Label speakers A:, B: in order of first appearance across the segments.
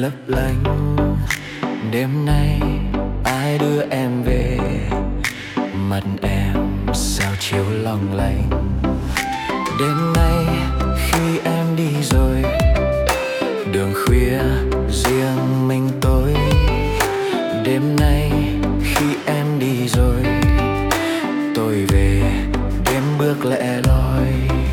A: lấp lánh. Đêm nay ai đưa em về, mặt em sao chiếu long lanh. Đêm nay khi em đi rồi, đường khuya riêng mình tôi. Đêm nay khi em đi rồi, tôi về đêm bước lẻ loi.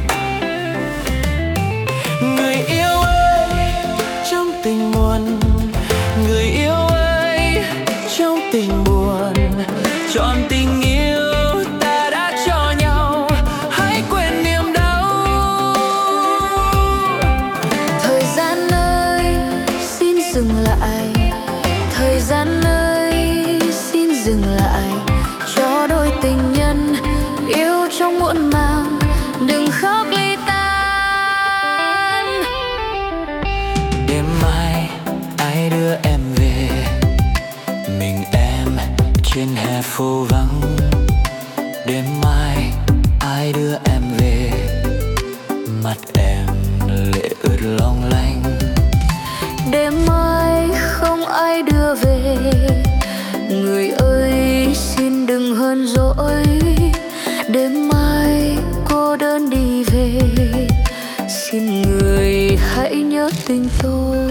A: Người yêu ơi, trong tình buồn, người yêu ơi, trong tình buồn, trọn tình yêu ta đã cho nhau, hãy quên niềm đau.
B: Thời gian ơi, xin dừng lại. Thời gian ơi, xin dừng lại. Cho đôi tình nhân yêu trong muộn màng, đừng khóc ly tan.
A: Đêm mai ai đưa em về, mình em trên hè phố vắng. Đêm mai ai đưa em về, mặt em lệ ướt long lanh.
B: Đêm mai không ai đưa về, người ơi xin đừng hờn dỗi. Đêm mai cô đơn đi về, xin người hãy nhớ tình tôi.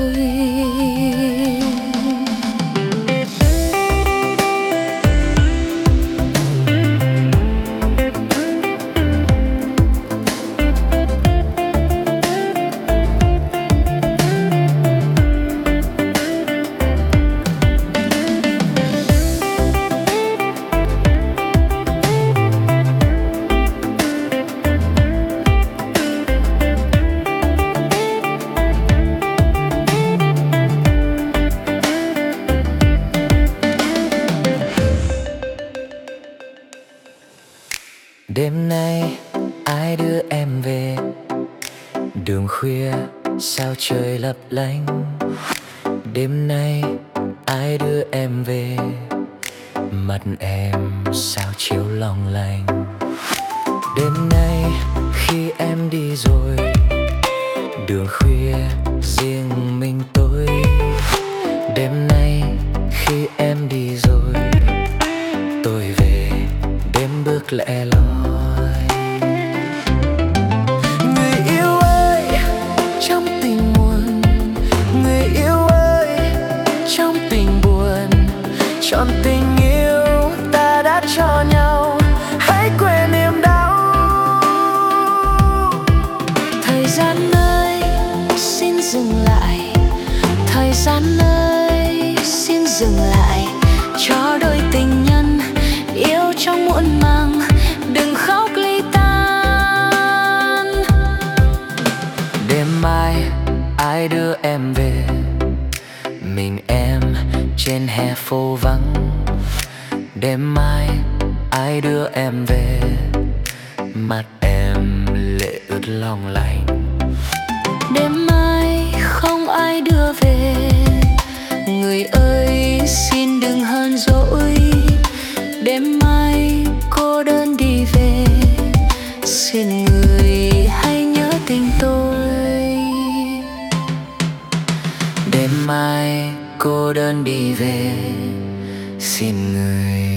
A: Đêm nay ai đưa em về, đường khuya sao trời lấp lánh. Đêm nay ai đưa em về, mặt em sao chiếu long lanh. Đêm nay khi em đi rồi, đường khuya riêng mình tôi. Đêm nay khi em đi rồi, tôi về đêm bước lẻ loi. Người yêu ơi, trong tình buồn, người yêu ơi, trong tình buồn, trọn tình yêu ta đã cho nhau, hãy quên niềm đau.
B: Thời gian ơi, xin dừng lại. Thời gian ơi, xin dừng lại. Cho đôi tình nhân yêu trong muộn màng, đừng khóc ly tan.
A: Đêm mai ai đưa em về, mình em trên hè phố vắng. Đêm mai ai đưa em về, mặt em lệ ướt long lanh.
B: Đêm mai không ai đưa về, người ơi xin đừng hờn dỗi. Đêm mai cô đơn đi về, xin người hãy nhớ tình tôi.
A: Đêm mai cô đơn đi về, xin người